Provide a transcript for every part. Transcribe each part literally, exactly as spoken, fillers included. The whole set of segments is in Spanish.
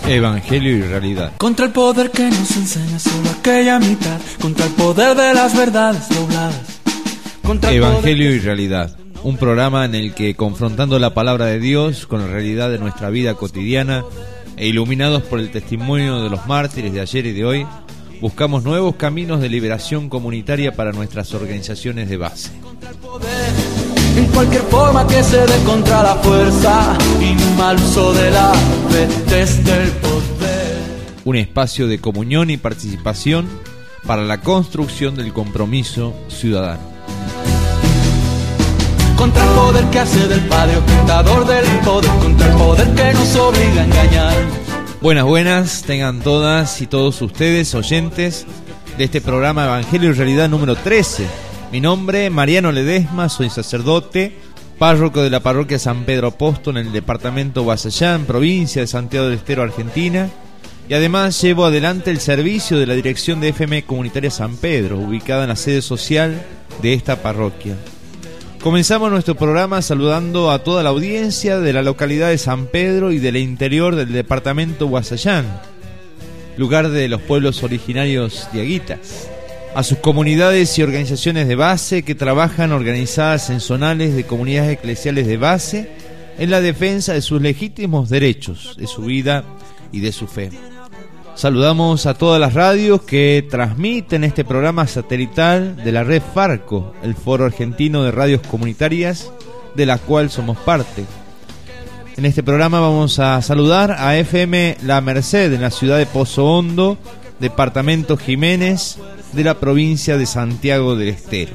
Evangelio y realidad. Contra el poder que nos enseña solo aquella mitad, contra el poder de las verdades dobladas. Contra el Evangelio poder... y realidad, un programa en el que, confrontando la palabra de Dios con la realidad de nuestra vida cotidiana e iluminados por el testimonio de los mártires de ayer y de hoy, buscamos nuevos caminos de liberación comunitaria para nuestras organizaciones de base. Contra el poder, en cualquier forma que se dé contra la fuerza y mal uso de la fe desde el poder. Un espacio de comunión y participación para la construcción del compromiso ciudadano. Contra el poder que hace del Padre ostentador del poder, contra el poder que nos obliga a engañar. Buenas, buenas, tengan todas y todos ustedes, oyentes de este programa Evangelio y Realidad número trece. Mi nombre, Mariano Ledesma, soy sacerdote, párroco de la parroquia San Pedro Apóstol en el departamento Guasallán, provincia de Santiago del Estero, Argentina, y además llevo adelante el servicio de la dirección de F M Comunitaria San Pedro, ubicada en la sede social de esta parroquia. Comenzamos nuestro programa saludando a toda la audiencia de la localidad de San Pedro y del interior del departamento Guasallán, lugar de los pueblos originarios diaguitas, a sus comunidades y organizaciones de base que trabajan organizadas en zonales de comunidades eclesiales de base en la defensa de sus legítimos derechos, de su vida y de su fe. Saludamos a todas las radios que transmiten este programa satelital de la red Farco, el Foro Argentino de Radios Comunitarias, de la cual somos parte. En este programa vamos a saludar a F M La Merced en la ciudad de Pozo Hondo, departamento Jiménez, de la provincia de Santiago del Estero.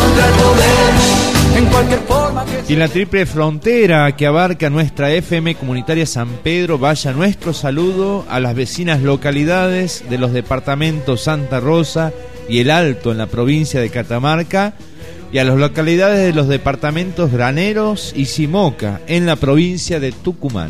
Y en la triple frontera que abarca nuestra F M Comunitaria San Pedro, vaya nuestro saludo a las vecinas localidades de los departamentos Santa Rosa y El Alto en la provincia de Catamarca, y a las localidades de los departamentos Graneros y Simoca en la provincia de Tucumán.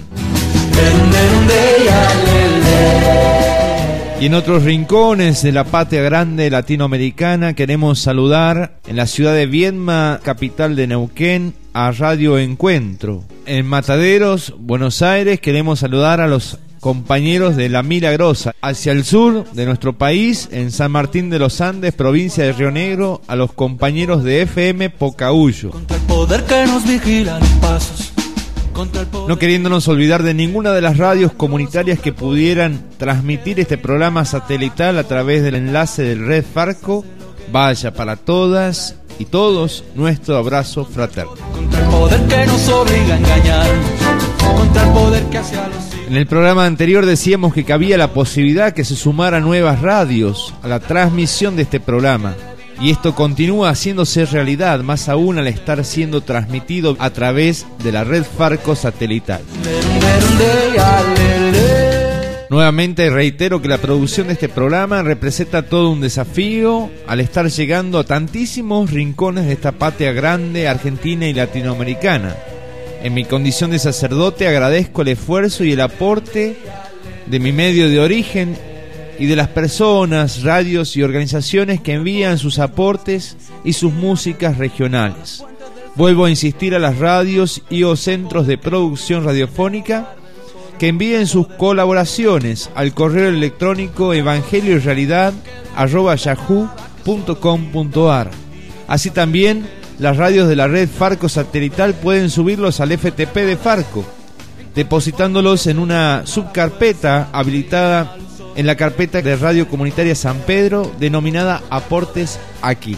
Y en otros rincones de la patria grande latinoamericana queremos saludar en la ciudad de Viedma, capital de Neuquén, a Radio Encuentro. En Mataderos, Buenos Aires, queremos saludar a los compañeros de La Milagrosa. Hacia el sur de nuestro país, en San Martín de los Andes, provincia de Río Negro, a los compañeros de F M Pocahuyo. Contra el poder que nos vigila los pasos. No queriéndonos olvidar de ninguna de las radios comunitarias que pudieran transmitir este programa satelital a través del enlace del Red Farco, vaya para todas y todos nuestro abrazo fraterno. Contra el poder que nos obliga a engañar, contra el poder que hace a los... En el programa anterior decíamos que cabía la posibilidad que se sumaran nuevas radios a la transmisión de este programa. Y esto continúa haciéndose realidad, más aún al estar siendo transmitido a través de la red Farco satelital. Nuevamente reitero que la producción de este programa representa todo un desafío al estar llegando a tantísimos rincones de esta patria grande, argentina y latinoamericana. En mi condición de sacerdote agradezco el esfuerzo y el aporte de mi medio de origen y de las personas, radios y organizaciones que envían sus aportes y sus músicas regionales. Vuelvo a insistir a las radios y o centros de producción radiofónica que envíen sus colaboraciones al correo electrónico evangelio y realidad arroba yahoo punto com punto ar. Así también las radios de la red Farco satelital pueden subirlos al F T P de Farco, depositándolos en una subcarpeta habilitada en la carpeta de Radio Comunitaria San Pedro, denominada Aportes Aquí.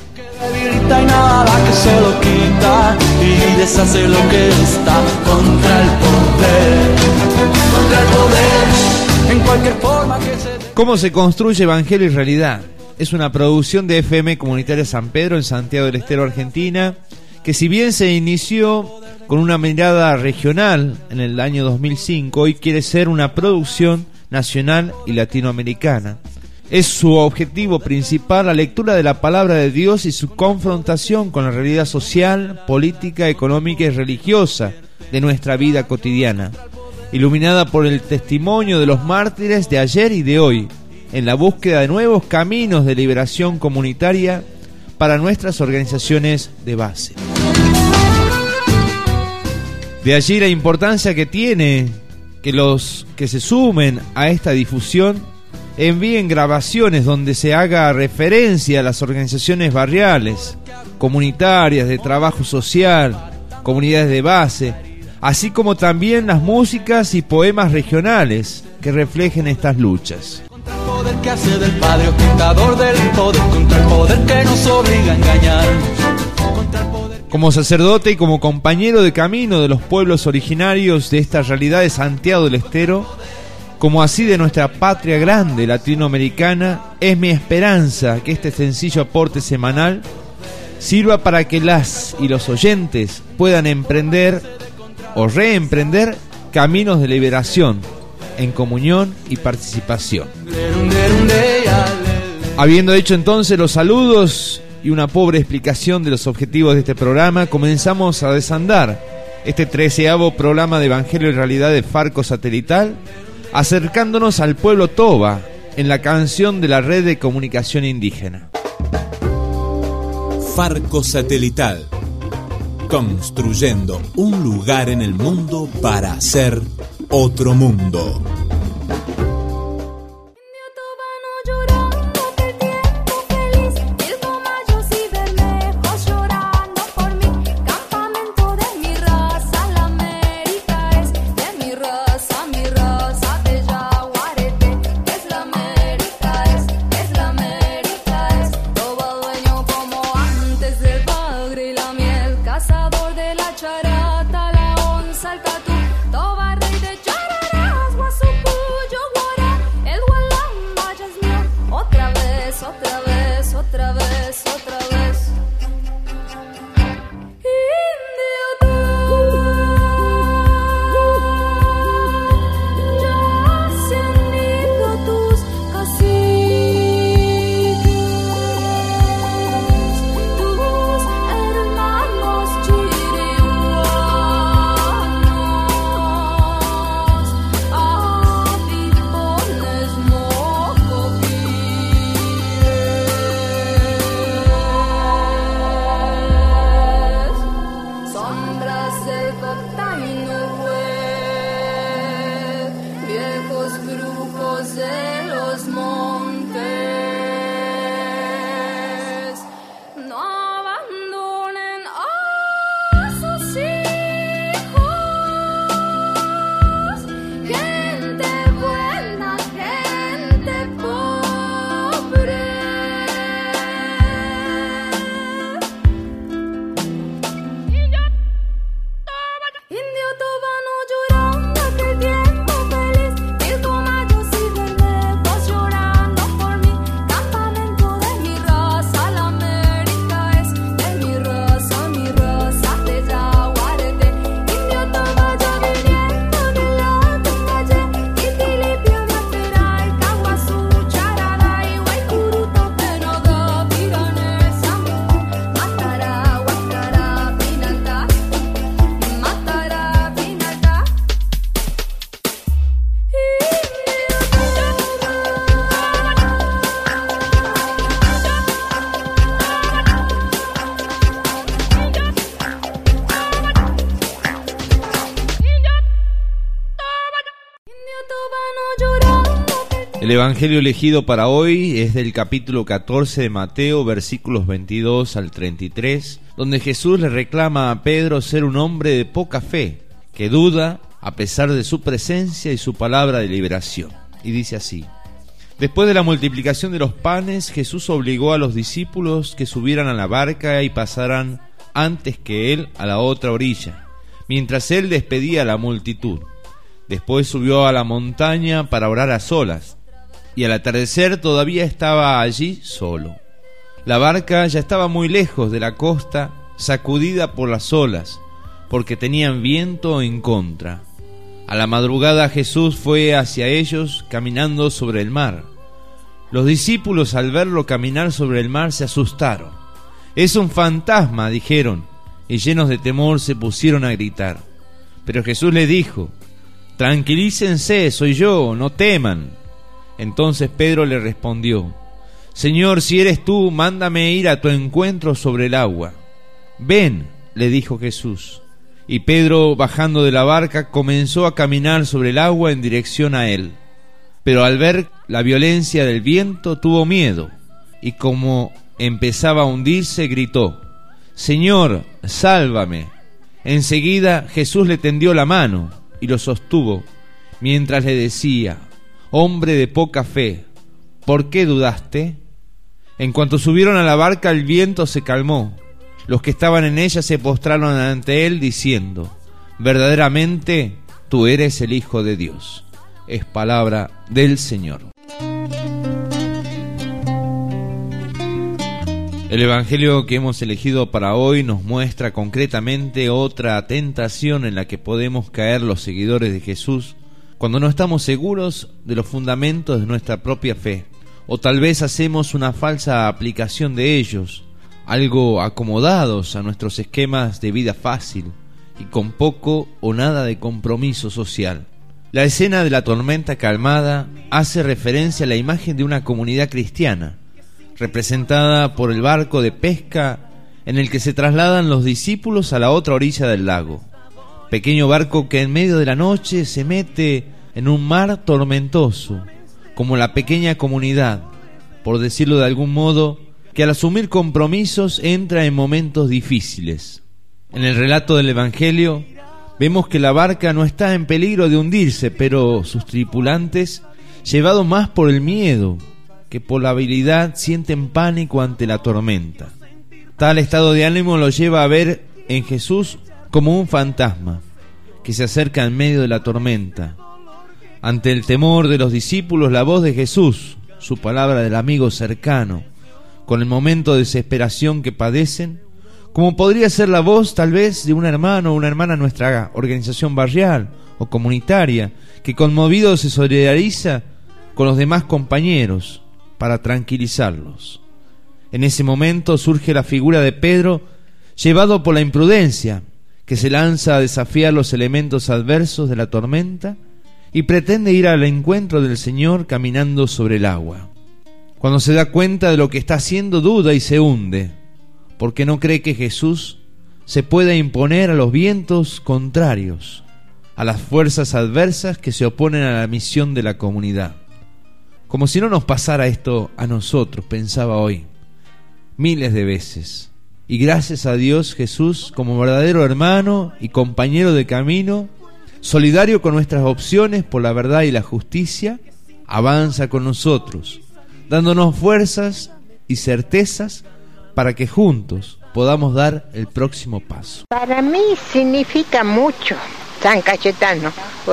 ¿Cómo se construye Evangelio y Realidad? Es una producción de F M Comunitaria San Pedro en Santiago del Estero, Argentina, que si bien se inició con una mirada regional en el año dos mil cinco, hoy quiere ser una producción nacional y latinoamericana. Es su objetivo principal la lectura de la palabra de Dios y su confrontación con la realidad social, política, económica y religiosa de nuestra vida cotidiana, iluminada por el testimonio de los mártires de ayer y de hoy, en la búsqueda de nuevos caminos de liberación comunitaria para nuestras organizaciones de base. De allí la importancia que tiene que los que se sumen a esta difusión envíen grabaciones donde se haga referencia a las organizaciones barriales, comunitarias, de trabajo social, comunidades de base, así como también las músicas y poemas regionales que reflejen estas luchas. Contra el poder que hace del padre ostentador del poder, contra el poder que nos obliga a engañarnos. Como sacerdote y como compañero de camino de los pueblos originarios de esta realidad de Santiago del Estero, como así de nuestra patria grande latinoamericana, es mi esperanza que este sencillo aporte semanal sirva para que las y los oyentes puedan emprender o reemprender caminos de liberación en comunión y participación. Habiendo hecho entonces los saludos y una pobre explicación de los objetivos de este programa, comenzamos a desandar este treceavo programa de Evangelio en Realidad de Farco Satelital, acercándonos al pueblo Toba en la canción de la Red de Comunicación Indígena. Farco Satelital, construyendo un lugar en el mundo para hacer otro mundo. El Evangelio elegido para hoy es del capítulo catorce de Mateo, versículos veintidós al treinta y tres, donde Jesús le reclama a Pedro ser un hombre de poca fe, que duda a pesar de su presencia y su palabra de liberación. Y dice así: después de la multiplicación de los panes, Jesús obligó a los discípulos que subieran a la barca y pasaran antes que él a la otra orilla, mientras él despedía a la multitud. Después subió a la montaña para orar a solas, y al atardecer todavía estaba allí solo. La barca ya estaba muy lejos de la costa, sacudida por las olas, porque tenían viento en contra. A la madrugada Jesús fue hacia ellos caminando sobre el mar. Los discípulos, al verlo caminar sobre el mar, se asustaron. «Es un fantasma», dijeron, y llenos de temor se pusieron a gritar. Pero Jesús les dijo: «Tranquilícense, soy yo, no teman». Entonces Pedro le respondió: «Señor, si eres tú, mándame ir a tu encuentro sobre el agua». «Ven», le dijo Jesús. Y Pedro, bajando de la barca, comenzó a caminar sobre el agua en dirección a él. Pero al ver la violencia del viento, tuvo miedo, y como empezaba a hundirse, gritó: «Señor, sálvame». Enseguida Jesús le tendió la mano y lo sostuvo, mientras le decía: «Hombre de poca fe, ¿por qué dudaste?». En cuanto subieron a la barca, el viento se calmó. Los que estaban en ella se postraron ante él, diciendo: «Verdaderamente, tú eres el Hijo de Dios». Es palabra del Señor. El Evangelio que hemos elegido para hoy nos muestra concretamente otra tentación en la que podemos caer los seguidores de Jesús cuando no estamos seguros de los fundamentos de nuestra propia fe, o tal vez hacemos una falsa aplicación de ellos, algo acomodados a nuestros esquemas de vida fácil y con poco o nada de compromiso social. La escena de la tormenta calmada hace referencia a la imagen de una comunidad cristiana, representada por el barco de pesca en el que se trasladan los discípulos a la otra orilla del lago. Pequeño barco que en medio de la noche se mete en un mar tormentoso, como la pequeña comunidad, por decirlo de algún modo, que al asumir compromisos entra en momentos difíciles. En el relato del Evangelio vemos que la barca no está en peligro de hundirse, pero sus tripulantes, llevados más por el miedo que por la habilidad, sienten pánico ante la tormenta. Tal estado de ánimo los lleva a ver en Jesús como un fantasma que se acerca en medio de la tormenta. Ante el temor de los discípulos, la voz de Jesús, su palabra del amigo cercano, con el momento de desesperación que padecen, como podría ser la voz tal vez de un hermano o una hermana en nuestra organización barrial o comunitaria, que conmovido se solidariza con los demás compañeros para tranquilizarlos. En ese momento surge la figura de Pedro, llevado por la imprudencia, que se lanza a desafiar los elementos adversos de la tormenta y pretende ir al encuentro del Señor caminando sobre el agua. Cuando se da cuenta de lo que está haciendo, duda y se hunde, porque no cree que Jesús se pueda imponer a los vientos contrarios, a las fuerzas adversas que se oponen a la misión de la comunidad. Como si no nos pasara esto a nosotros, pensaba hoy, miles de veces. Y gracias a Dios, Jesús, como verdadero hermano y compañero de camino, solidario con nuestras opciones por la verdad y la justicia, avanza con nosotros, dándonos fuerzas y certezas para que juntos podamos dar el próximo paso. Para mí significa mucho San Cayetano,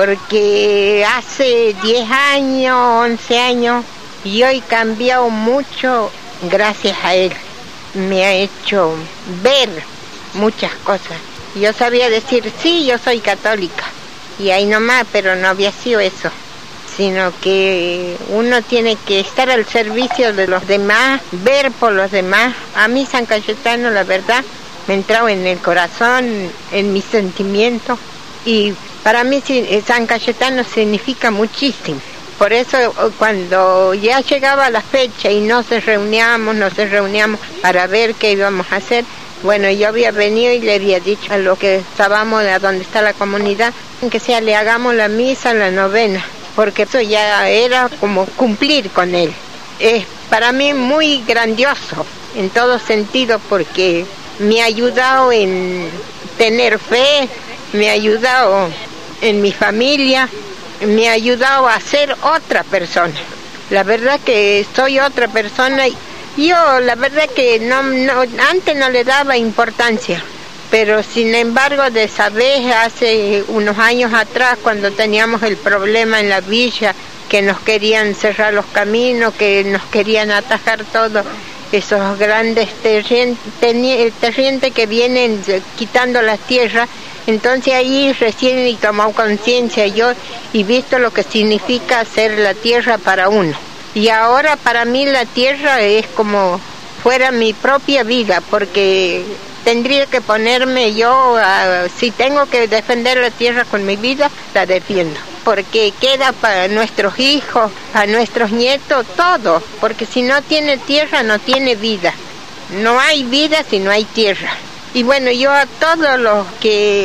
porque hace diez años, once años, y hoy he cambiado mucho gracias a él. Me ha hecho ver muchas cosas. Yo sabía decir, sí, yo soy católica, y ahí nomás, pero no había sido eso, sino que uno tiene que estar al servicio de los demás, ver por los demás. A mí San Cayetano, la verdad, me entraba en el corazón, en mis sentimientos, y para mí San Cayetano significa muchísimo. Por eso cuando ya llegaba la fecha y no se reuníamos, no se reuníamos para ver qué íbamos a hacer, bueno, yo había venido y le había dicho a los que estábamos de donde está la comunidad, que sea le hagamos la misa, la novena, porque eso ya era como cumplir con él. Es para mí muy grandioso en todo sentido, porque me ha ayudado en tener fe, me ha ayudado en mi familia, me ha ayudado a ser otra persona. La verdad que soy otra persona. Yo la verdad que no, no antes no le daba importancia, pero sin embargo de esa vez, hace unos años atrás, cuando teníamos el problema en la villa, que nos querían cerrar los caminos, que nos querían atajar todo, esos grandes terratenientes que vienen quitando las tierras. Entonces ahí recién he tomado conciencia yo y visto lo que significa hacer la tierra para uno. Y ahora para mí la tierra es como fuera mi propia vida, porque tendría que ponerme yo, a, si tengo que defender la tierra con mi vida, la defiendo. Porque queda para nuestros hijos, para nuestros nietos, todo. Porque si no tiene tierra, no tiene vida. No hay vida si no hay tierra. Y bueno, yo a todos los que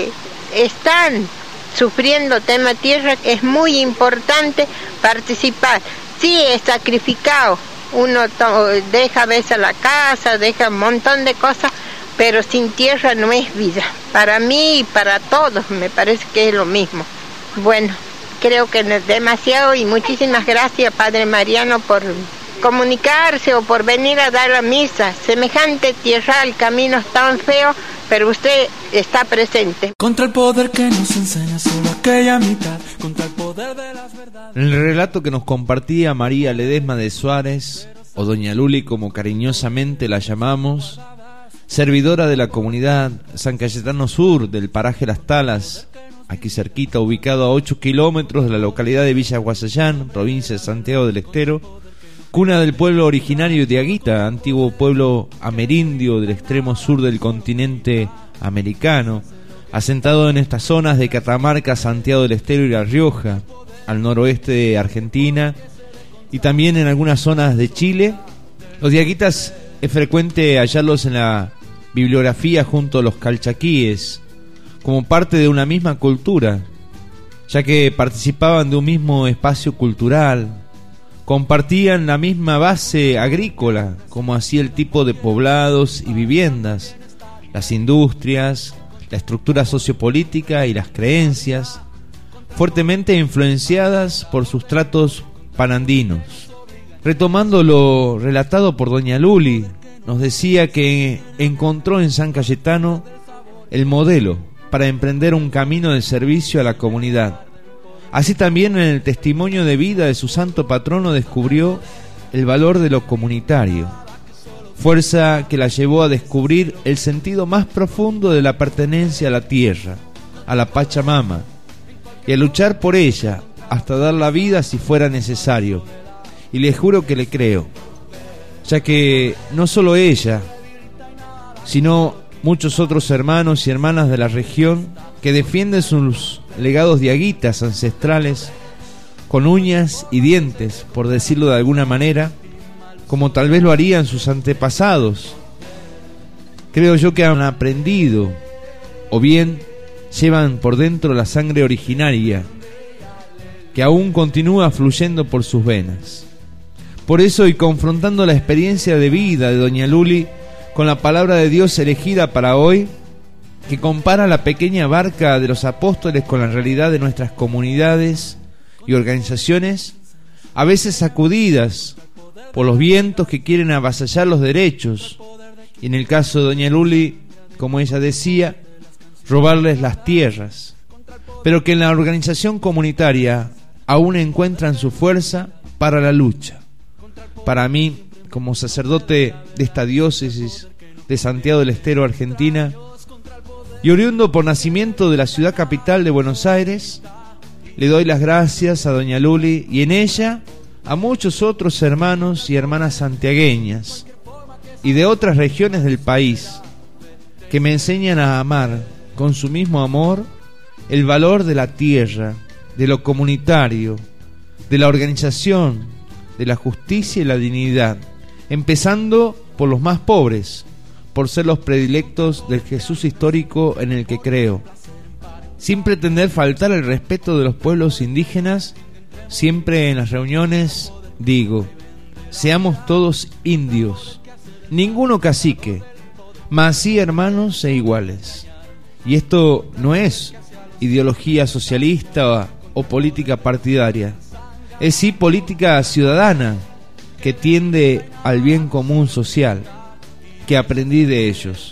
están sufriendo tema tierra, es muy importante participar. Sí, es sacrificado, uno to- deja a veces la casa, deja un montón de cosas, pero sin tierra no es vida. Para mí y para todos me parece que es lo mismo. Bueno, creo que no es demasiado y muchísimas gracias, Padre Mariano, por comunicarse o por venir a dar la misa. Semejante tierra, el camino es tan feo, pero usted está presente. Contra el poder que nos enseña solo aquella mitad, contra el poder de las verdades. En el relato que nos compartía María Ledesma de Suárez, o Doña Luli como cariñosamente la llamamos, servidora de la comunidad San Cayetano Sur del paraje Las Talas, aquí cerquita, ubicado a ocho kilómetros de la localidad de Villa Guasayán, provincia de Santiago del Estero, cuna del pueblo originario de Aguita, antiguo pueblo amerindio del extremo sur del continente americano, asentado en estas zonas de Catamarca, Santiago del Estero y La Rioja, al noroeste de Argentina, y también en algunas zonas de Chile. Los diaguitas es frecuente hallarlos en la bibliografía junto a los calchaquíes, como parte de una misma cultura, ya que participaban de un mismo espacio cultural, compartían la misma base agrícola, como así el tipo de poblados y viviendas, las industrias, la estructura sociopolítica y las creencias, fuertemente influenciadas por sustratos panandinos. Retomando lo relatado por Doña Luli, nos decía que encontró en San Cayetano el modelo para emprender un camino de servicio a la comunidad. Así también en el testimonio de vida de su santo patrono descubrió el valor de lo comunitario, fuerza que la llevó a descubrir el sentido más profundo de la pertenencia a la tierra, a la Pachamama, y a luchar por ella hasta dar la vida si fuera necesario. Y le juro que le creo, ya que no solo ella, sino muchos otros hermanos y hermanas de la región que defienden sus legados diaguitas ancestrales con uñas y dientes, por decirlo de alguna manera, como tal vez lo harían sus antepasados. Creo yo que han aprendido, o bien llevan por dentro la sangre originaria que aún continúa fluyendo por sus venas. Por eso, y confrontando la experiencia de vida de Doña Luli con la palabra de Dios elegida para hoy, que compara la pequeña barca de los apóstoles con la realidad de nuestras comunidades y organizaciones, a veces sacudidas por los vientos que quieren avasallar los derechos, y en el caso de Doña Luli, como ella decía, robarles las tierras, pero que en la organización comunitaria aún encuentran su fuerza para la lucha. Para mí, como sacerdote de esta diócesis de Santiago del Estero, Argentina, y oriundo por nacimiento de la ciudad capital de Buenos Aires, le doy las gracias a Doña Luli y en ella a muchos otros hermanos y hermanas santiagueñas y de otras regiones del país que me enseñan a amar con su mismo amor el valor de la tierra, de lo comunitario, de la organización, de la justicia y la dignidad, empezando por los más pobres, por ser los predilectos del Jesús histórico en el que creo. Sin pretender faltar el respeto de los pueblos indígenas, siempre en las reuniones digo, seamos todos indios, ninguno cacique, mas sí hermanos e iguales. Y esto no es ideología socialista o política partidaria, es sí política ciudadana que tiende al bien común social, que aprendí de ellos.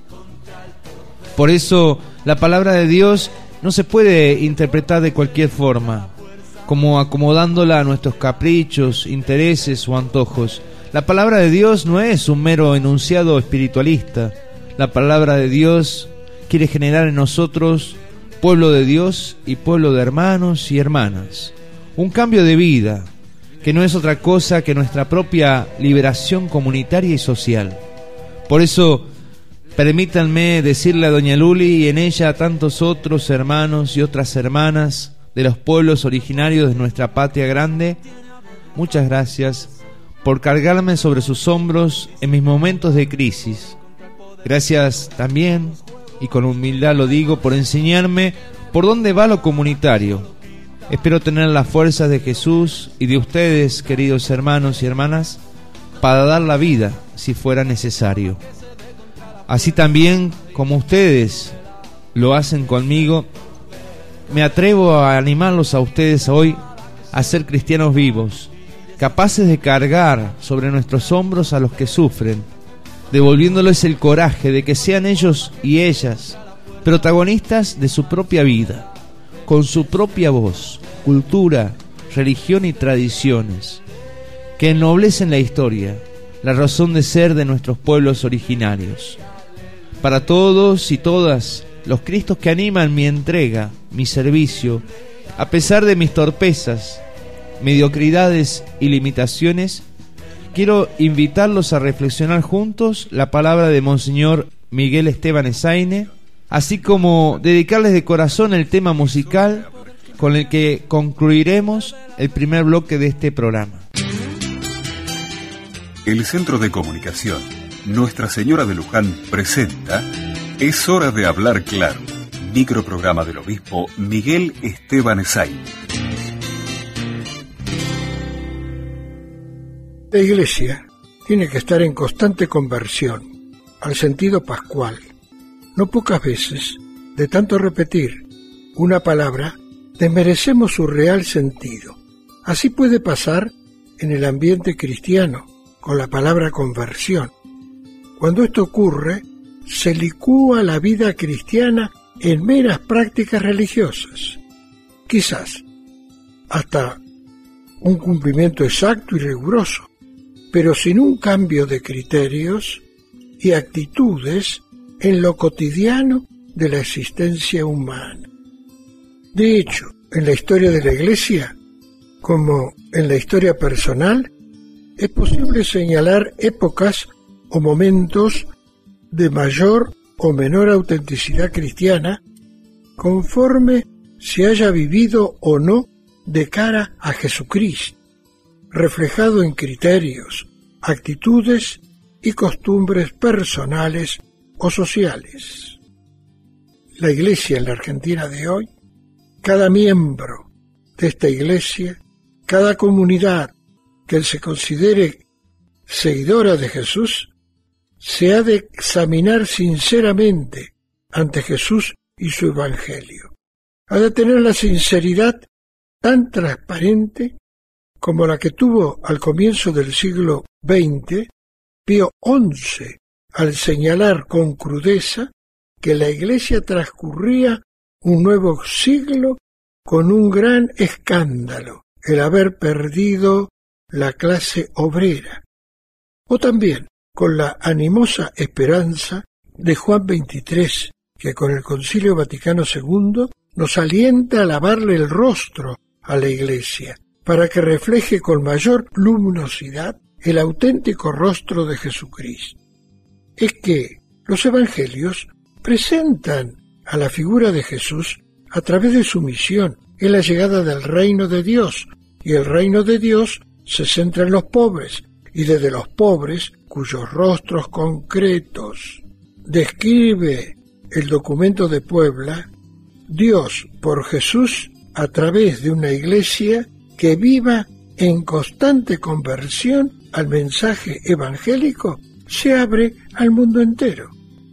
Por eso la palabra de Dios no se puede interpretar de cualquier forma, como acomodándola a nuestros caprichos, intereses o antojos. La palabra de Dios no es un mero enunciado espiritualista. La palabra de Dios quiere generar en nosotros pueblo de Dios y pueblo de hermanos y hermanas. Un cambio de vida que no es otra cosa que nuestra propia liberación comunitaria y social. Por eso, permítanme decirle a Doña Luli y en ella a tantos otros hermanos y otras hermanas de los pueblos originarios de nuestra patria grande, muchas gracias por cargarme sobre sus hombros en mis momentos de crisis. Gracias también y con humildad lo digo, por enseñarme por dónde va lo comunitario. Espero tener las fuerzas de Jesús y de ustedes, queridos hermanos y hermanas, para dar la vida si fuera necesario. Así también como ustedes lo hacen conmigo, me atrevo a animarlos a ustedes hoy a ser cristianos vivos, capaces de cargar sobre nuestros hombros a los que sufren, devolviéndoles el coraje de que sean ellos y ellas protagonistas de su propia vida, con su propia voz, cultura, religión y tradiciones, que ennoblecen la historia, la razón de ser de nuestros pueblos originarios. Para todos y todas los Cristos que animan mi entrega, mi servicio, a pesar de mis torpezas, mediocridades y limitaciones, quiero invitarlos a reflexionar juntos la palabra de Monseñor Miguel Esteban Ezaine, así como dedicarles de corazón el tema musical con el que concluiremos el primer bloque de este programa. El Centro de Comunicación Nuestra Señora de Luján presenta Es hora de hablar claro, microprograma del obispo Miguel Esteban Ezaine. La Iglesia tiene que estar en constante conversión al sentido pascual. No pocas veces, de tanto repetir una palabra, desmerecemos su real sentido. Así puede pasar en el ambiente cristiano con la palabra conversión. Cuando esto ocurre, se licúa la vida cristiana en meras prácticas religiosas. Quizás hasta un cumplimiento exacto y riguroso, pero sin un cambio de criterios y actitudes en lo cotidiano de la existencia humana. De hecho, en la historia de la Iglesia, como en la historia personal, es posible señalar épocas o momentos de mayor o menor autenticidad cristiana, conforme se haya vivido o no de cara a Jesucristo, reflejado en criterios, actitudes y costumbres personales o sociales. La Iglesia en la Argentina de hoy, cada miembro de esta Iglesia, cada comunidad que se considere seguidora de Jesús, se ha de examinar sinceramente ante Jesús y su Evangelio. Ha de tener la sinceridad tan transparente como la que tuvo al comienzo del siglo veinte Pío once, al señalar con crudeza que la Iglesia transcurría un nuevo siglo con un gran escándalo, el haber perdido la clase obrera, o también con la animosa esperanza de Juan veintitrés, que con el Concilio Vaticano segundo nos alienta a lavarle el rostro a la Iglesia, para que refleje con mayor luminosidad el auténtico rostro de Jesucristo. Es que los evangelios presentan a la figura de Jesús a través de su misión en la llegada del reino de Dios, y el reino de Dios se centra en los pobres, y desde los pobres, cuyos rostros concretos describe el documento de Puebla, Dios por Jesús, a través de una Iglesia que viva en constante conversión al mensaje evangélico, se abre al mundo entero.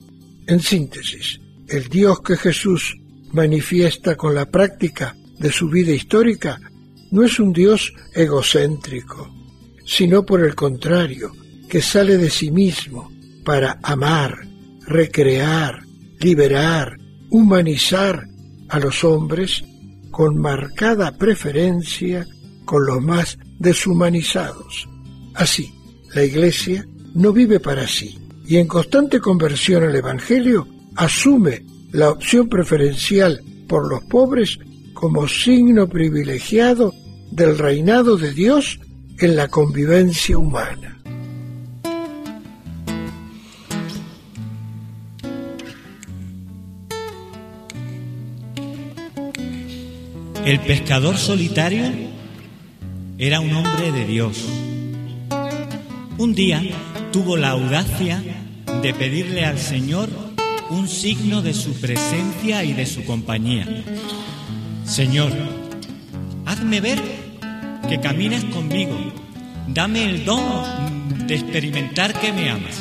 En síntesis, el Dios que Jesús manifiesta con la práctica de su vida histórica no es un Dios egocéntrico, sino por el contrario, que sale de sí mismo para amar, recrear, liberar, humanizar a los hombres con marcada preferencia con los más deshumanizados. Así, la Iglesia no vive para sí, y en constante conversión al Evangelio asume la opción preferencial por los pobres como signo privilegiado del reinado de Dios en la convivencia humana. El pescador solitario era un hombre de Dios. Un día tuvo la audacia de pedirle al Señor un signo de su presencia y de su compañía. Señor, hazme ver que caminas conmigo. Dame el don de experimentar que me amas.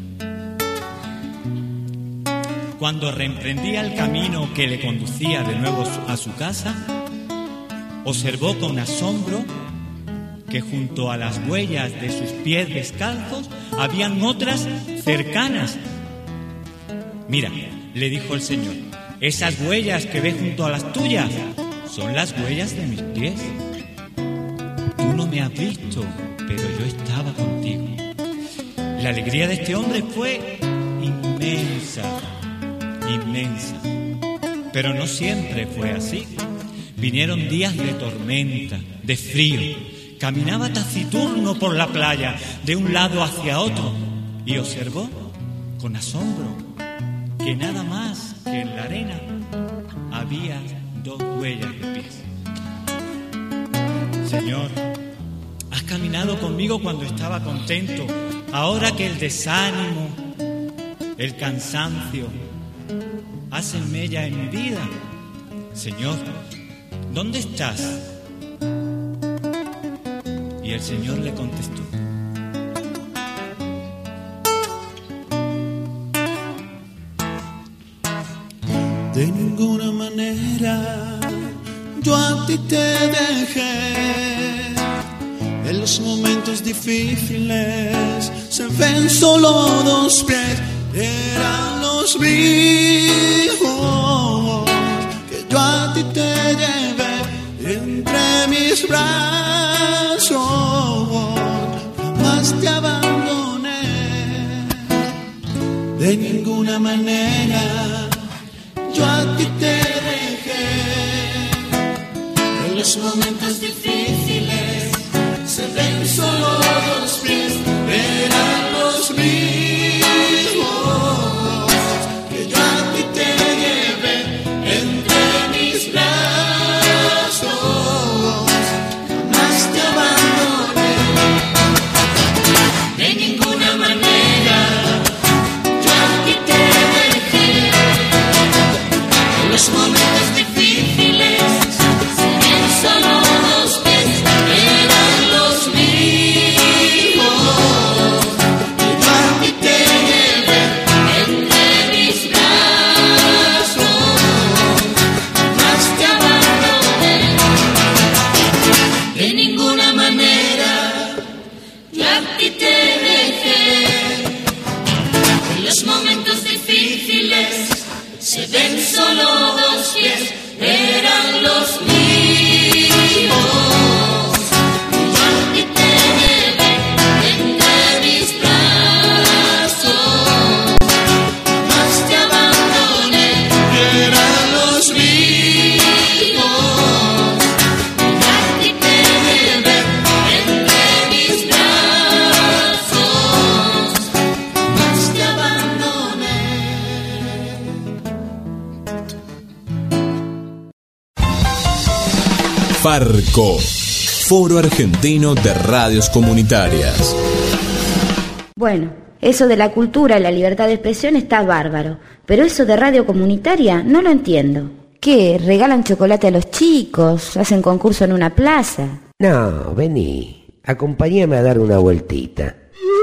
Cuando reemprendía el camino que le conducía de nuevo a su casa, observó con asombro que junto a las huellas de sus pies descalzos habían otras cercanas. Mira, le dijo el Señor, esas huellas que ves junto a las tuyas son las huellas de mis pies. Tú no me has visto, pero yo estaba contigo. La alegría de este hombre fue inmensa, inmensa. Pero no siempre fue así. Vinieron días de tormenta, de frío. Caminaba taciturno por la playa, de un lado hacia otro, y observó con asombro que nada más que en la arena había dos huellas de pies. Señor, has caminado conmigo cuando estaba contento. Ahora que el desánimo, el cansancio hacen mella en mi vida, Señor, ¿dónde estás? Y el Señor le contestó: de ninguna manera yo a ti te dejé. En los momentos difíciles se ven solo dos pies. Eran los míos que yo a ti te llevé entre mis brazos. Jamás te abandoné. De ninguna manera yo a ti te dejé. En los momentos difíciles se ven solo dos pies. Eran los mismos que yo a ti te llevé entre mis brazos. Jamás te abandoné. De ninguna manera yo a ti te dejé. En los momentos difíciles se ven solo dos pies. Eran los mismos que yo a ti te llevé entre mis brazos. Jamás te abandoné. De ninguna manera yo a ti te dejé. En los momentos difíciles se ven solo dos pies. Eran los mismos que yo a ti te llevé entre mis brazos. Jamás te abandoné. Eran los mismos que yo a ti te llevé entre mis brazos. Jamás te abandoné. Farco, Foro Argentino de Radios Comunitarias. Bueno, eso de la cultura y la libertad de expresión está bárbaro, pero eso de radio comunitaria no lo entiendo. ¿Qué? ¿Regalan chocolate a los chicos? ¿Hacen concurso en una plaza? No, vení, acompáñame a dar una vueltita.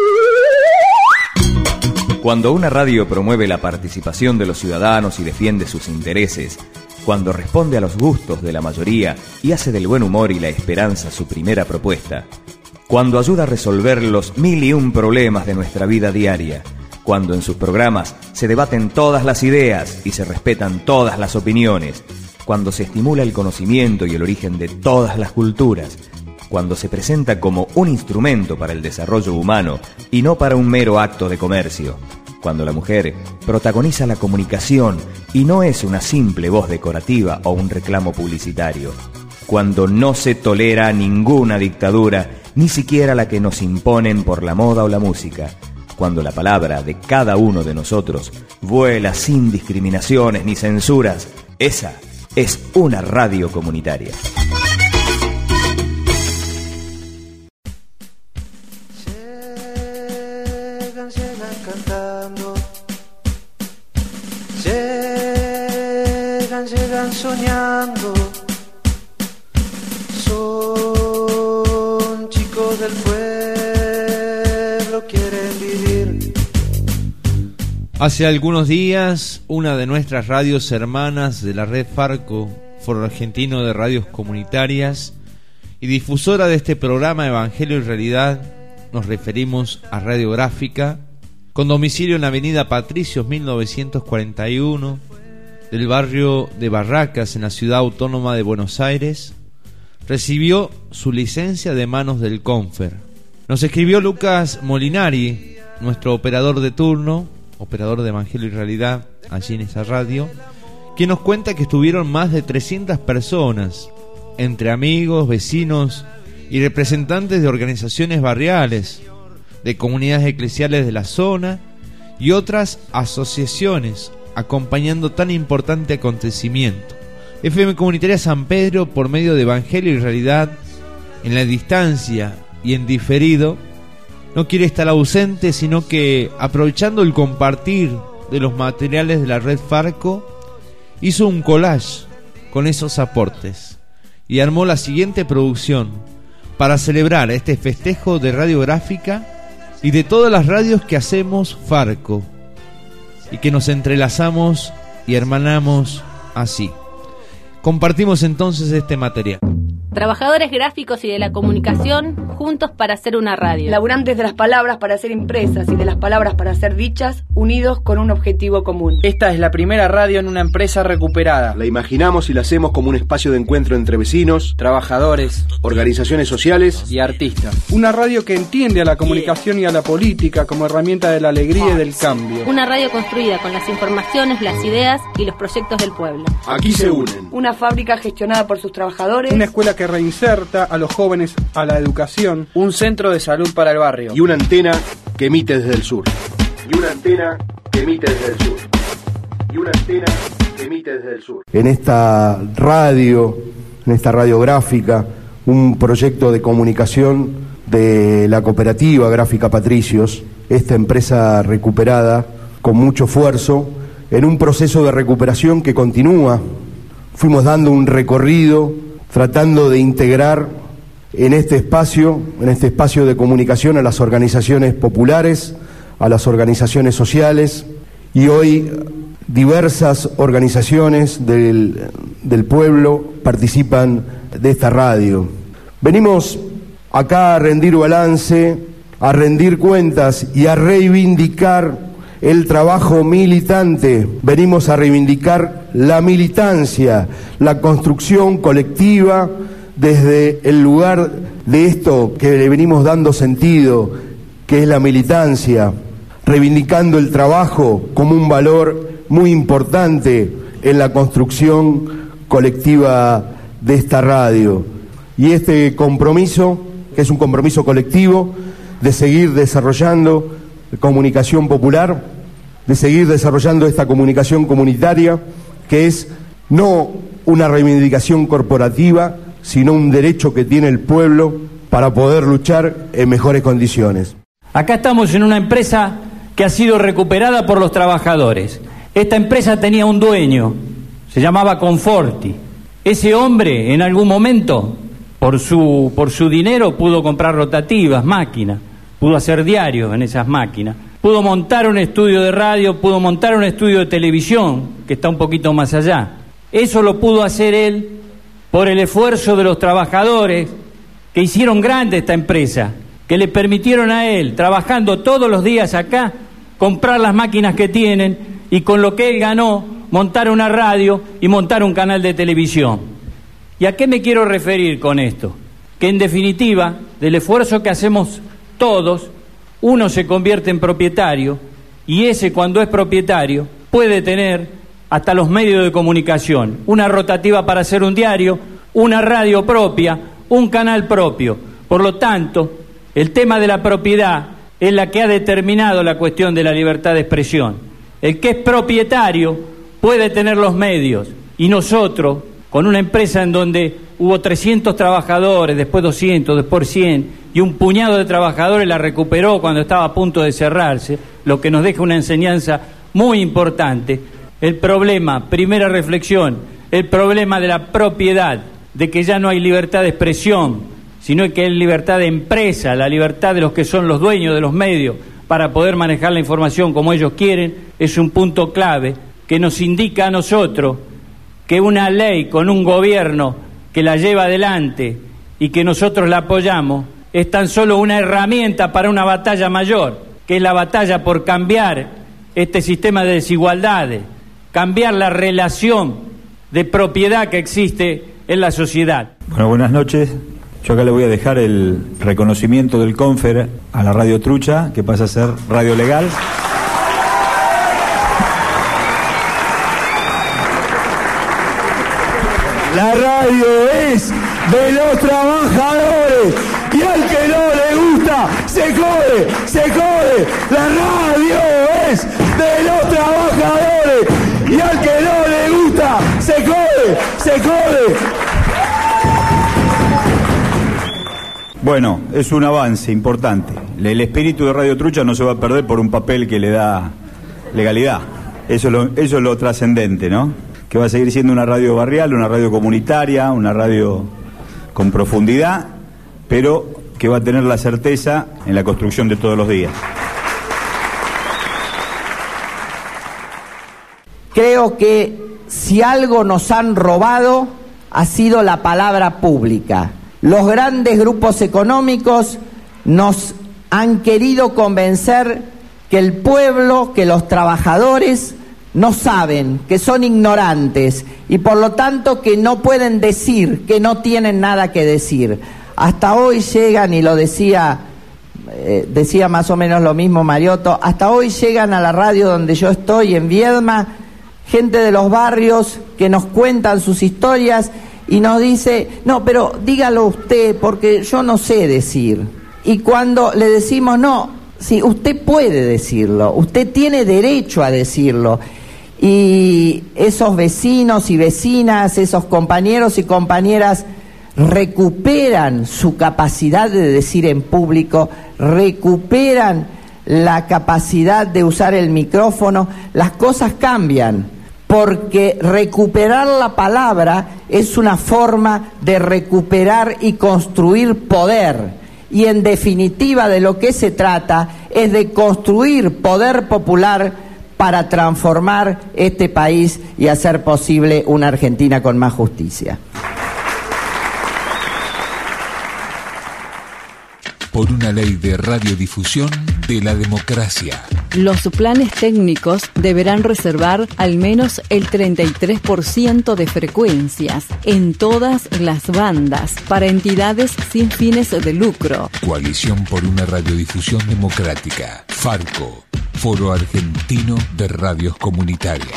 Cuando una radio promueve la participación de los ciudadanos y defiende sus intereses, cuando responde a los gustos de la mayoría y hace del buen humor y la esperanza su primera propuesta, cuando ayuda a resolver los mil y un problemas de nuestra vida diaria, cuando en sus programas se debaten todas las ideas y se respetan todas las opiniones, cuando se estimula el conocimiento y el origen de todas las culturas, cuando se presenta como un instrumento para el desarrollo humano y no para un mero acto de comercio, cuando la mujer protagoniza la comunicación y no es una simple voz decorativa o un reclamo publicitario, cuando no se tolera ninguna dictadura, ni siquiera la que nos imponen por la moda o la música, cuando la palabra de cada uno de nosotros vuela sin discriminaciones ni censuras, esa es una radio comunitaria. llegan, llegan soñando. Son chicos del pueblo, quieren vivir. Hace algunos días, una de nuestras radios hermanas de la red Farco, Foro Argentino de Radios Comunitarias, y difusora de este programa Evangelio y Realidad, nos referimos a Radiográfica, con domicilio en la avenida Patricios mil novecientos cuarenta y uno, del barrio de Barracas, en la ciudad autónoma de Buenos Aires, recibió su licencia de manos del Confer. Nos escribió Lucas Molinari, nuestro operador de turno, operador de Evangelio y Realidad allí en esa radio, quien nos cuenta que estuvieron más de trescientas personas, entre amigos, vecinos y representantes de organizaciones barriales, de comunidades eclesiales de la zona y otras asociaciones, acompañando tan importante acontecimiento. F M Comunitaria San Pedro, por medio de Evangelio y Realidad, en la distancia y en diferido, no quiere estar ausente, sino que, aprovechando el compartir de los materiales de la red Farco, hizo un collage con esos aportes y armó la siguiente producción para celebrar este festejo de Radiográfica y de todas las radios que hacemos Farco y que nos entrelazamos y hermanamos así. Compartimos entonces este material. Trabajadores gráficos y de la comunicación, juntos para hacer una radio. Laburantes de las palabras para ser impresas y de las palabras para ser dichas, unidos con un objetivo común. Esta es la primera radio en una empresa recuperada. La imaginamos y la hacemos como un espacio de encuentro entre vecinos, trabajadores, organizaciones sociales y artistas. Una radio que entiende a la comunicación y a la política como herramienta de la alegría y del cambio. Una radio construida con las informaciones, las ideas y los proyectos del pueblo. Aquí se unen. Una fábrica gestionada por sus trabajadores. Una escuela que que reinserta a los jóvenes a la educación, un centro de salud para el barrio y una antena que emite desde el sur. Y una antena que emite desde el sur. Y una antena que emite desde el sur. En esta radio, en esta radiográfica, un proyecto de comunicación de la cooperativa Gráfica Patricios, esta empresa recuperada con mucho esfuerzo, en un proceso de recuperación que continúa. Fuimos dando un recorrido tratando de integrar en este espacio, en este espacio de comunicación a las organizaciones populares, a las organizaciones sociales, y hoy diversas organizaciones del, del pueblo participan de esta radio. Venimos acá a rendir balance, a rendir cuentas y a reivindicar el trabajo militante. Venimos a reivindicar la militancia, la construcción colectiva desde el lugar de esto que le venimos dando sentido, que es la militancia, reivindicando el trabajo como un valor muy importante en la construcción colectiva de esta radio. Y este compromiso, que es un compromiso colectivo, de seguir desarrollando comunicación popular, de seguir desarrollando esta comunicación comunitaria, que es no una reivindicación corporativa, sino un derecho que tiene el pueblo para poder luchar en mejores condiciones. Acá estamos en una empresa que ha sido recuperada por los trabajadores. Esta empresa tenía un dueño, se llamaba Conforti. Ese hombre en algún momento, por su, por su dinero, pudo comprar rotativas, máquinas, pudo hacer diarios en esas máquinas, pudo montar un estudio de radio, pudo montar un estudio de televisión, que está un poquito más allá. Eso lo pudo hacer él por el esfuerzo de los trabajadores que hicieron grande esta empresa, que le permitieron a él, trabajando todos los días acá, comprar las máquinas que tienen y con lo que él ganó, montar una radio y montar un canal de televisión. ¿Y a qué me quiero referir con esto? Que en definitiva, del esfuerzo que hacemos todos, uno se convierte en propietario y ese, cuando es propietario, puede tener hasta los medios de comunicación, una rotativa para hacer un diario, una radio propia, un canal propio. Por lo tanto, el tema de la propiedad es la que ha determinado la cuestión de la libertad de expresión. El que es propietario puede tener los medios y nosotros, con una empresa en donde hubo trescientos trabajadores, después doscientos, después cien, y un puñado de trabajadores la recuperó cuando estaba a punto de cerrarse, lo que nos deja una enseñanza muy importante. El problema, primera reflexión, el problema de la propiedad, de que ya no hay libertad de expresión, sino que hay libertad de empresa, la libertad de los que son los dueños de los medios para poder manejar la información como ellos quieren, es un punto clave que nos indica a nosotros que una ley con un gobierno que la lleva adelante y que nosotros la apoyamos es tan solo una herramienta para una batalla mayor, que es la batalla por cambiar este sistema de desigualdades, cambiar la relación de propiedad que existe en la sociedad. Bueno, buenas noches. Yo acá le voy a dejar el reconocimiento del Confer a la Radio Trucha, que pasa a ser Radio Legal. La radio es de los trabajadores y al que no le gusta se jode, se jode. La radio es de los trabajadores y al que no le gusta se jode, se jode. Bueno, es un avance importante. El espíritu de Radio Trucha no se va a perder por un papel que le da legalidad. Eso es lo, eso es lo trascendente, ¿no? Que va a seguir siendo una radio barrial, una radio comunitaria, una radio con profundidad, pero que va a tener la certeza en la construcción de todos los días. Creo que si algo nos han robado ha sido la palabra pública. Los grandes grupos económicos nos han querido convencer que el pueblo, que los trabajadores no saben, que son ignorantes y por lo tanto que no pueden decir, que no tienen nada que decir. Hasta hoy llegan, y lo decía, eh, decía más o menos lo mismo Mariotto, hasta hoy llegan a la radio donde yo estoy, en Viedma, gente de los barrios que nos cuentan sus historias y nos dice, no, pero dígalo usted porque yo no sé decir. Y cuando le decimos, no, sí, usted puede decirlo, usted tiene derecho a decirlo. Y esos vecinos y vecinas, esos compañeros y compañeras recuperan su capacidad de decir en público, recuperan la capacidad de usar el micrófono, las cosas cambian, porque recuperar la palabra es una forma de recuperar y construir poder. Y en definitiva de lo que se trata es de construir poder popular para transformar este país y hacer posible una Argentina con más justicia. Por una ley de radiodifusión de la democracia. Los planes técnicos deberán reservar al menos el treinta y tres por ciento de frecuencias en todas las bandas para entidades sin fines de lucro. Coalición por una radiodifusión democrática. Farco, Foro Argentino de Radios Comunitarias.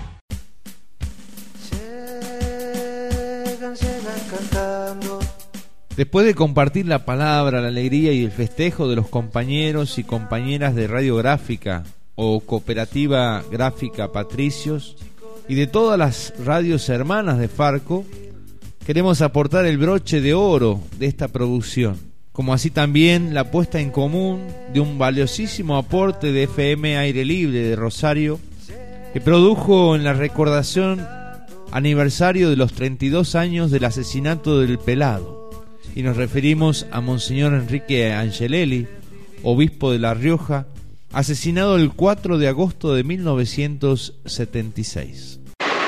Después de compartir la palabra, la alegría y el festejo de los compañeros y compañeras de Radiográfica o Cooperativa Gráfica Patricios y de todas las radios hermanas de Farco, queremos aportar el broche de oro de esta producción, como así también la puesta en común de un valiosísimo aporte de F M Aire Libre de Rosario, que produjo en la recordación aniversario de los treinta y dos años del asesinato del Pelado. Y nos referimos a Monseñor Enrique Angelelli, obispo de La Rioja, asesinado el cuatro de agosto de mil novecientos setenta y seis.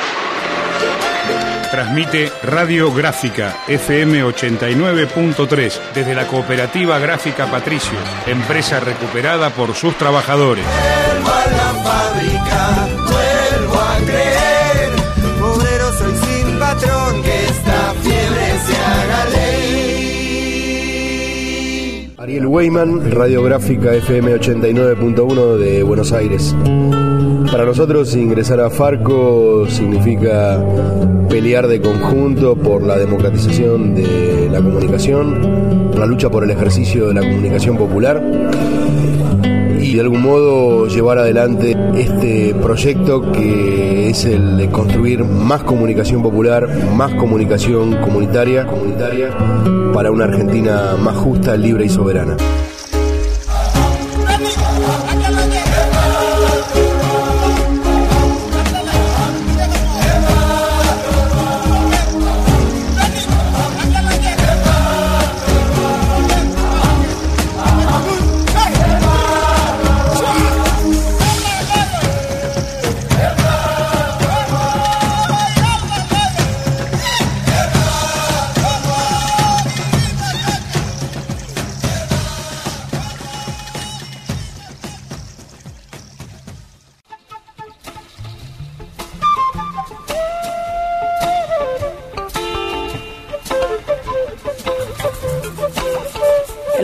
Transmite Radiográfica F M ochenta y nueve punto tres desde la Cooperativa Gráfica Patricios, empresa recuperada por sus trabajadores. Vuelvo a la fábrica, vuelvo a creer, obrero soy sin patrón, que esta fiebre se haga ley. Ariel Weyman, Radiográfica F M ochenta y nueve punto uno de Buenos Aires. Para nosotros ingresar a Farco significa pelear de conjunto por la democratización de la comunicación, por la lucha por el ejercicio de la comunicación popular y de algún modo llevar adelante este proyecto que es el de construir más comunicación popular, más comunicación comunitaria, comunitaria para una Argentina más justa, libre y soberana.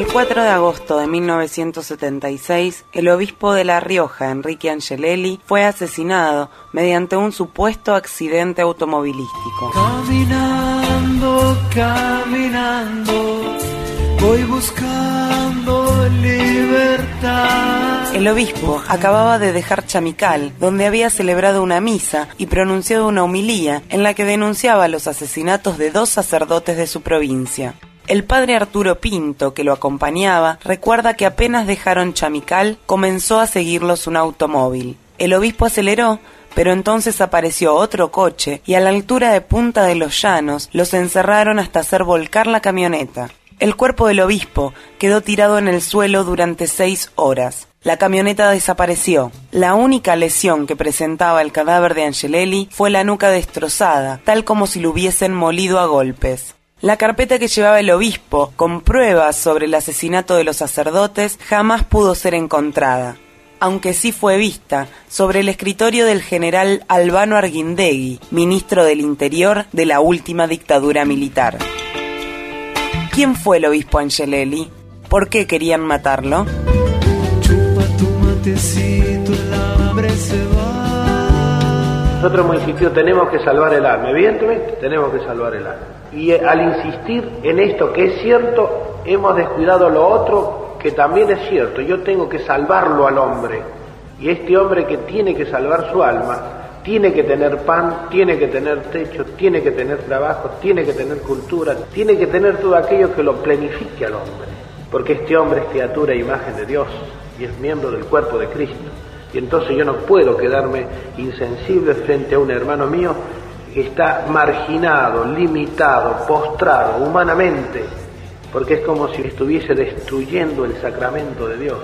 veinticuatro de agosto de mil novecientos setenta y seis, el obispo de La Rioja, Enrique Angelelli, fue asesinado mediante un supuesto accidente automovilístico. Caminando, caminando, voy buscando libertad. El obispo acababa de dejar Chamical, donde había celebrado una misa y pronunciado una homilía en la que denunciaba los asesinatos de dos sacerdotes de su provincia. El padre Arturo Pinto, que lo acompañaba, recuerda que apenas dejaron Chamical, comenzó a seguirlos un automóvil. El obispo aceleró, pero entonces apareció otro coche y a la altura de Punta de los Llanos los encerraron hasta hacer volcar la camioneta. El cuerpo del obispo quedó tirado en el suelo durante seis horas. La camioneta desapareció. La única lesión que presentaba el cadáver de Angelelli fue la nuca destrozada, tal como si lo hubiesen molido a golpes. La carpeta que llevaba el obispo, con pruebas sobre el asesinato de los sacerdotes, jamás pudo ser encontrada, aunque sí fue vista sobre el escritorio del general Albano Arguindegui, ministro del Interior de la última dictadura militar. ¿Quién fue el obispo Angelelli? ¿Por qué querían matarlo? Chupa tu matecito, el hambre se va. Nosotros como instituto tenemos que salvar el alma, evidentemente tenemos que salvar el alma. Y al insistir en esto que es cierto, hemos descuidado lo otro que también es cierto. Yo tengo que salvarlo al hombre. Y este hombre que tiene que salvar su alma, tiene que tener pan, tiene que tener techo, tiene que tener trabajo, tiene que tener cultura, tiene que tener todo aquello que lo planifique al hombre. Porque este hombre es criatura e imagen de Dios y es miembro del cuerpo de Cristo. Y entonces yo no puedo quedarme insensible frente a un hermano mío que está marginado, limitado, postrado humanamente, porque es como si estuviese destruyendo el sacramento de Dios.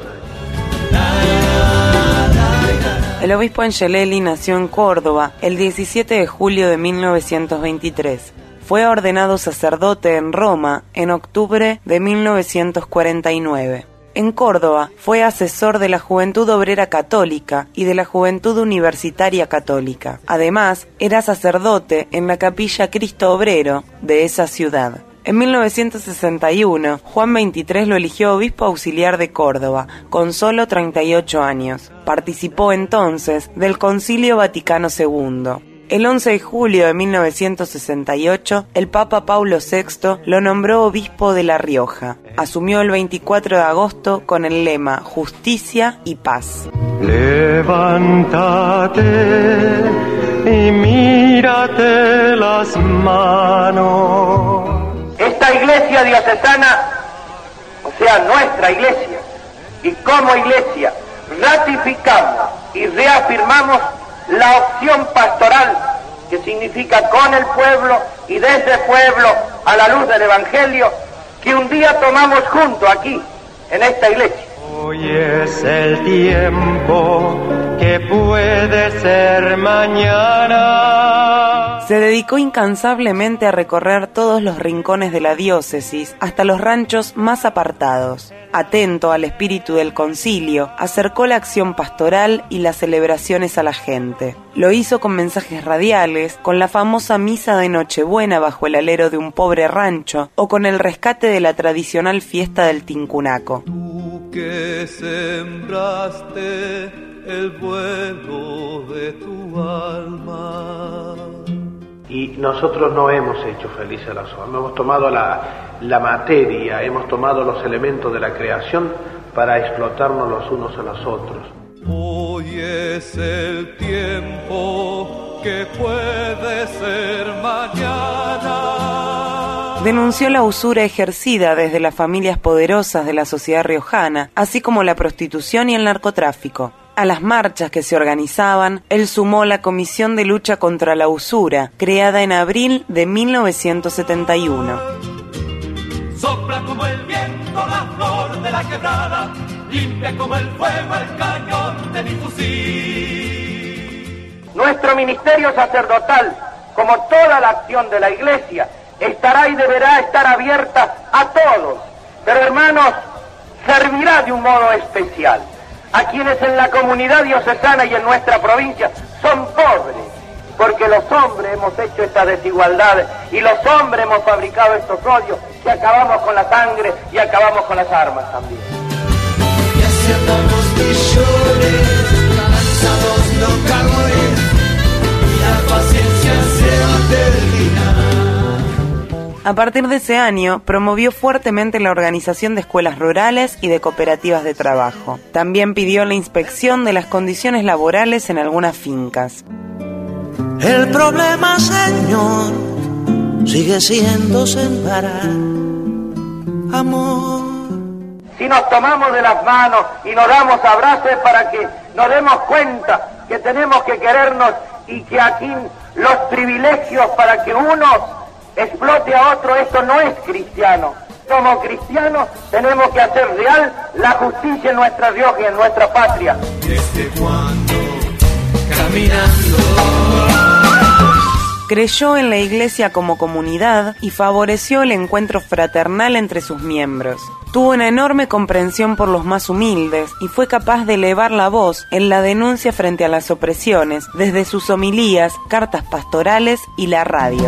El obispo Angelelli nació en Córdoba el diecisiete de julio de mil novecientos veintitrés. Fue ordenado sacerdote en Roma en octubre de mil novecientos cuarenta y nueve. En Córdoba fue asesor de la Juventud Obrera Católica y de la Juventud Universitaria Católica. Además, era sacerdote en la Capilla Cristo Obrero de esa ciudad. En mil novecientos sesenta y uno, Juan veintitrés lo eligió obispo auxiliar de Córdoba, con solo treinta y ocho años. Participó entonces del Concilio Vaticano segundo. El once de julio de mil novecientos sesenta y ocho, el Papa Paulo sexto lo nombró obispo de La Rioja. Asumió el veinticuatro de agosto con el lema Justicia y Paz. Levántate y mírate las manos. Esta iglesia diocesana, o sea, nuestra iglesia, y como iglesia ratificamos y reafirmamos la opción pastoral, que significa con el pueblo y desde el pueblo a la luz del Evangelio, que un día tomamos junto aquí, en esta iglesia. Hoy es el tiempo que puede ser mañana. Se dedicó incansablemente a recorrer todos los rincones de la diócesis, hasta los ranchos más apartados. Atento al espíritu del concilio, acercó la acción pastoral y las celebraciones a la gente. Lo hizo con mensajes radiales, con la famosa misa de Nochebuena bajo el alero de un pobre rancho, o con el rescate de la tradicional fiesta del Tincunaco. Tú que sembraste el vuelo de tu alma. Y nosotros no hemos hecho feliz a las almas, hemos tomado la, la materia, hemos tomado los elementos de la creación para explotarnos los unos a los otros. Hoy es el tiempo que puede ser mañana. Denunció la usura ejercida desde las familias poderosas de la sociedad riojana, así como la prostitución y el narcotráfico. A las marchas que se organizaban, él sumó la Comisión de Lucha contra la Usura, creada en abril de mil novecientos setenta y uno. Sopla como el viento la flor de la quebrada, limpia como el fuego el cañón de mi fusil. Nuestro ministerio sacerdotal, como toda la acción de la Iglesia, estará y deberá estar abierta a todos, pero hermanos, servirá de un modo especial a quienes en la comunidad diocesana y en nuestra provincia son pobres, porque los hombres hemos hecho estas desigualdades y los hombres hemos fabricado estos odios si acabamos con la sangre y acabamos con las armas también. Y acertamos millones, lanzados locales, la paciencia se va a terminar. A partir de ese año, promovió fuertemente la organización de escuelas rurales y de cooperativas de trabajo. También pidió la inspección de las condiciones laborales en algunas fincas. El problema, señor, sigue siendo separar amor. Si nos tomamos de las manos y nos damos abrazos es para que nos demos cuenta que tenemos que querernos y que aquí los privilegios para que uno explote a otro, esto no es cristiano. Como cristianos tenemos que hacer real la justicia en nuestra Rioja y en nuestra patria. ¿Desde cuándo? Caminando. Creyó en la iglesia como comunidad y favoreció el encuentro fraternal entre sus miembros. Tuvo una enorme comprensión por los más humildes y fue capaz de elevar la voz en la denuncia frente a las opresiones desde sus homilías, cartas pastorales y la radio.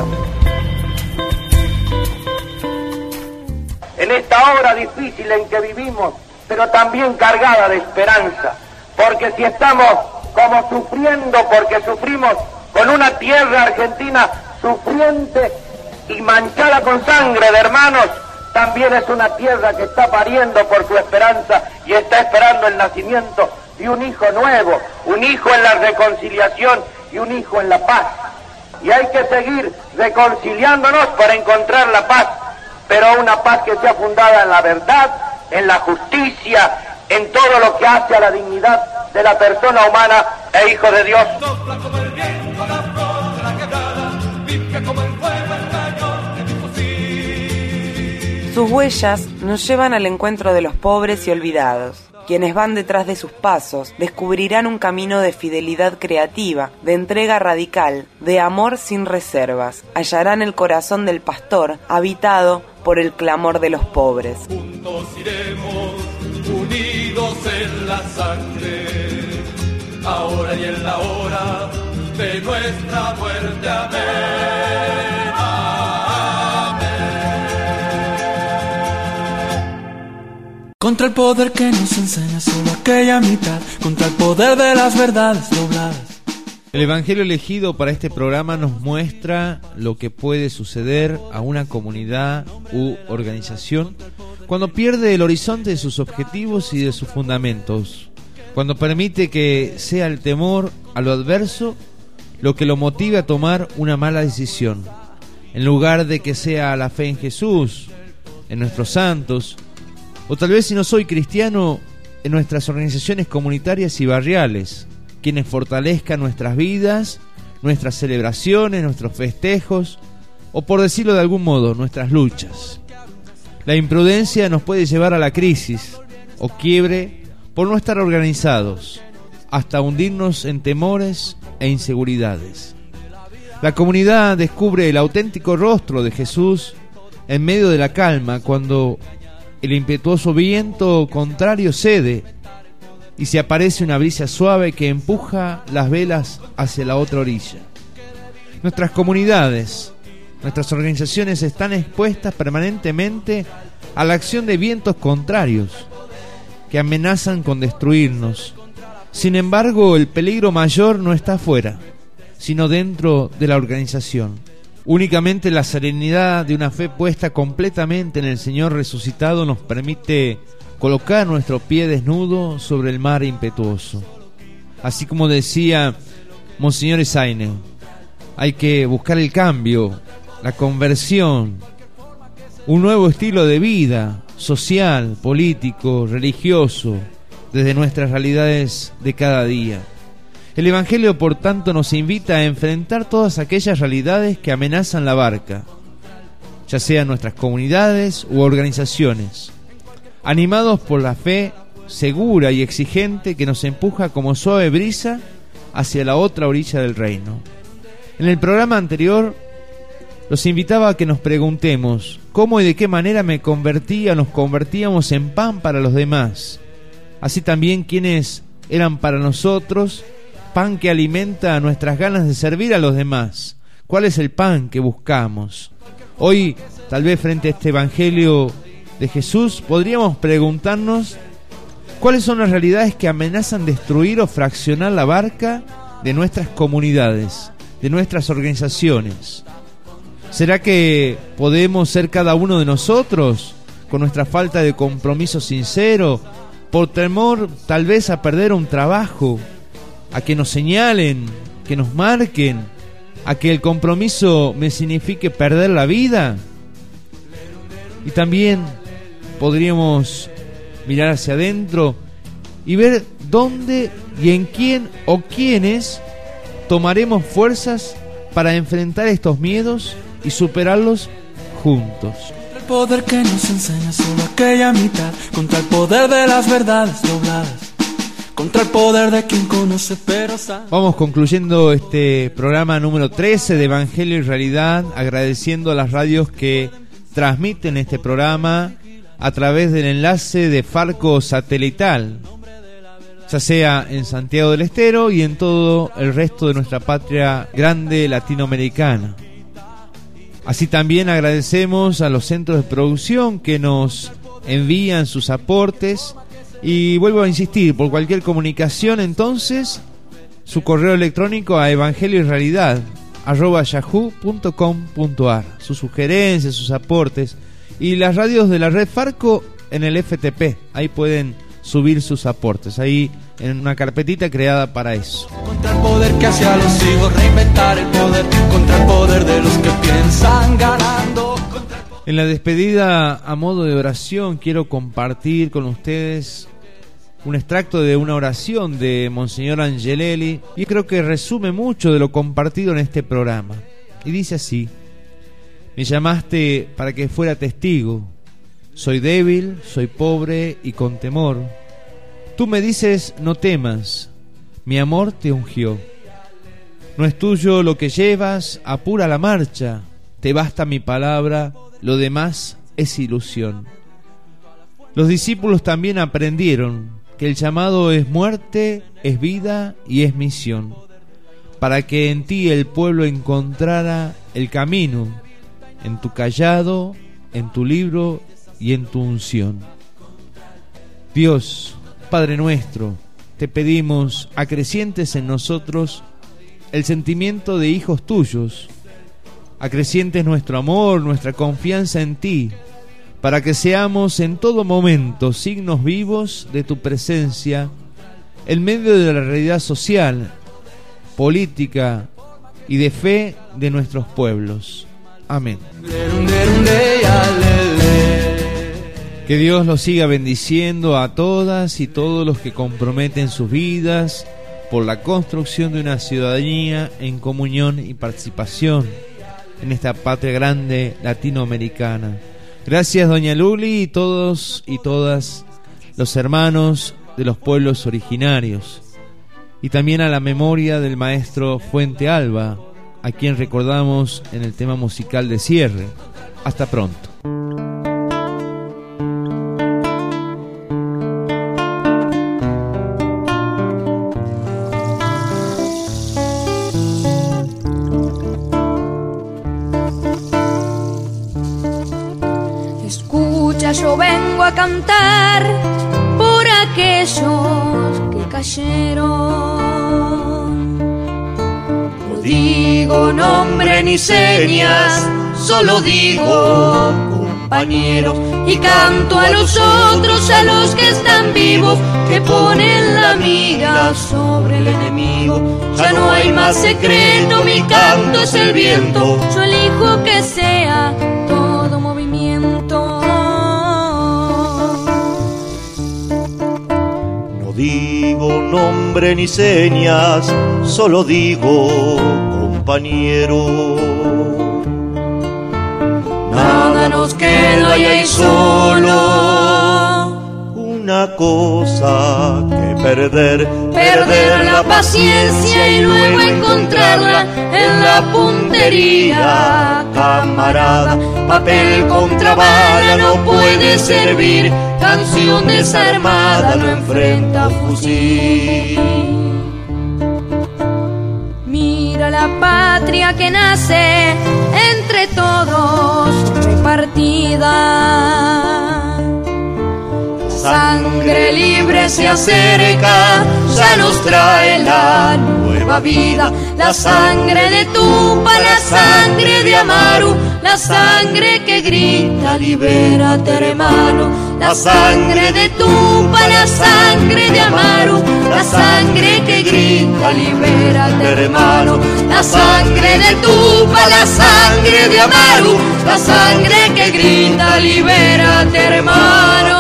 En esta hora difícil en que vivimos, pero también cargada de esperanza, porque si estamos como sufriendo, porque sufrimos con una tierra argentina sufriente y manchada con sangre de hermanos, también es una tierra que está pariendo por su esperanza y está esperando el nacimiento de un hijo nuevo, un hijo en la reconciliación y un hijo en la paz. Y hay que seguir reconciliándonos para encontrar la paz, pero una paz que sea fundada en la verdad, en la justicia, en todo lo que hace a la dignidad de la persona humana e hijo de Dios. Sus huellas nos llevan al encuentro de los pobres y olvidados. Quienes van detrás de sus pasos descubrirán un camino de fidelidad creativa, de entrega radical, de amor sin reservas. Hallarán el corazón del pastor habitado por el clamor de los pobres. Juntos iremos, unidos en la sangre, ahora y en la hora de nuestra muerte. Amén. Contra el poder que nos enseña solo aquella mitad, contra el poder de las verdades dobladas. El Evangelio elegido para este programa nos muestra lo que puede suceder a una comunidad u organización cuando pierde el horizonte de sus objetivos y de sus fundamentos, cuando permite que sea el temor a lo adverso lo que lo motive a tomar una mala decisión, en lugar de que sea la fe en Jesús, en nuestros santos, o tal vez, si no soy cristiano, en nuestras organizaciones comunitarias y barriales, quienes fortalezcan nuestras vidas, nuestras celebraciones, nuestros festejos, o por decirlo de algún modo, nuestras luchas. La imprudencia nos puede llevar a la crisis o quiebre por no estar organizados, hasta hundirnos en temores e inseguridades. La comunidad descubre el auténtico rostro de Jesús en medio de la calma, cuando el impetuoso viento contrario cede y se aparece una brisa suave que empuja las velas hacia la otra orilla. Nuestras comunidades, nuestras organizaciones están expuestas permanentemente a la acción de vientos contrarios que amenazan con destruirnos. Sin embargo, el peligro mayor no está afuera, sino dentro de la organización. Únicamente la serenidad de una fe puesta completamente en el Señor resucitado nos permite colocar nuestro pie desnudo sobre el mar impetuoso. Así como decía Monseñor Esaine, hay que buscar el cambio, la conversión, un nuevo estilo de vida social, político, religioso, desde nuestras realidades de cada día. El Evangelio, por tanto, nos invita a enfrentar todas aquellas realidades que amenazan la barca, ya sean nuestras comunidades u organizaciones, animados por la fe segura y exigente que nos empuja como suave brisa hacia la otra orilla del reino. En el programa anterior los invitaba a que nos preguntemos cómo y de qué manera me convertía o nos convertíamos en pan para los demás, así también quiénes eran para nosotros pan que alimenta nuestras ganas de servir a los demás. ¿Cuál es el pan que buscamos? Hoy tal vez frente a este Evangelio de Jesús, podríamos preguntarnos cuáles son las realidades que amenazan destruir o fraccionar la barca de nuestras comunidades, de nuestras organizaciones. ¿Será que podemos ser cada uno de nosotros, con nuestra falta de compromiso sincero, por temor tal vez a perder un trabajo, a que nos señalen, que nos marquen, a que el compromiso me signifique perder la vida? Y también podríamos mirar hacia adentro y ver dónde y en quién o quiénes tomaremos fuerzas para enfrentar estos miedos y superarlos juntos. El poder que nos enseña solo aquella mitad, contra el poder de las verdades dobladas, contra el poder de quien conoce pero sabe. Vamos concluyendo este programa número trece de Evangelio y Realidad, agradeciendo a las radios que transmiten este programa a través del enlace de Farco satelital, ya sea en Santiago del Estero y en todo el resto de nuestra patria grande latinoamericana. Así también agradecemos a los centros de producción que nos envían sus aportes, y vuelvo a insistir, por cualquier comunicación entonces, su correo electrónico a evangelio y realidad arroba yahoo punto com punto ar, sus sugerencias, sus aportes, y las radios de la red Farco en el F T P, ahí pueden subir sus aportes, ahí en una carpetita creada para eso. Contra el poder que hace a los hijos reinventar el poder, contra el poder de los que piensan ganando. En la despedida, a modo de oración, quiero compartir con ustedes un extracto de una oración de Monseñor Angelelli, y creo que resume mucho de lo compartido en este programa. Y dice así: me llamaste para que fuera testigo. Soy débil, soy pobre y con temor. Tú me dices, no temas, mi amor te ungió. No es tuyo lo que llevas, apura la marcha. Te basta mi palabra, lo demás es ilusión. Los discípulos también aprendieron que el llamado es muerte, es vida y es misión, para que en ti el pueblo encontrara el camino, en tu callado, en tu libro y en tu unción. Dios, Padre nuestro, te pedimos acrecientes en nosotros el sentimiento de hijos tuyos, acrecientes nuestro amor, nuestra confianza en ti, para que seamos en todo momento signos vivos de tu presencia en medio de la realidad social, política y de fe de nuestros pueblos. Amén. Que Dios los siga bendiciendo a todas y todos los que comprometen sus vidas por la construcción de una ciudadanía en comunión y participación en esta patria grande latinoamericana. Gracias, doña Luli, y todos y todas los hermanos de los pueblos originarios, y también a la memoria del maestro Fuente Alba, a quien recordamos en el tema musical de cierre. Hasta pronto. Yo vengo a cantar por aquellos que cayeron. No digo nombre ni señas, solo digo compañeros. Y canto a los otros, a los que están vivos, que ponen la mira sobre el enemigo. Ya no hay más secreto, mi canto es el viento. Yo elijo que sea todo movimiento. No digo nombre ni señas, solo digo compañero. Nada nos queda y hay solo una cosa que perder. Perder la paciencia y luego encontrarla en la puntería, camarada. Papel contra bala no puede servir, canción desarmada no enfrenta fusil. Mira la patria que nace entre todos, repartida vida. Sangre libre se acerca, ya nos trae la nueva vida. La sangre de Tupa, la sangre de Amaru, la sangre que grita, libérate hermano. La sangre de Tupa, la sangre de Amaru, la sangre que grita, libérate hermano. La sangre de Tupa, la sangre de Amaru, la sangre que grita, libérate hermano.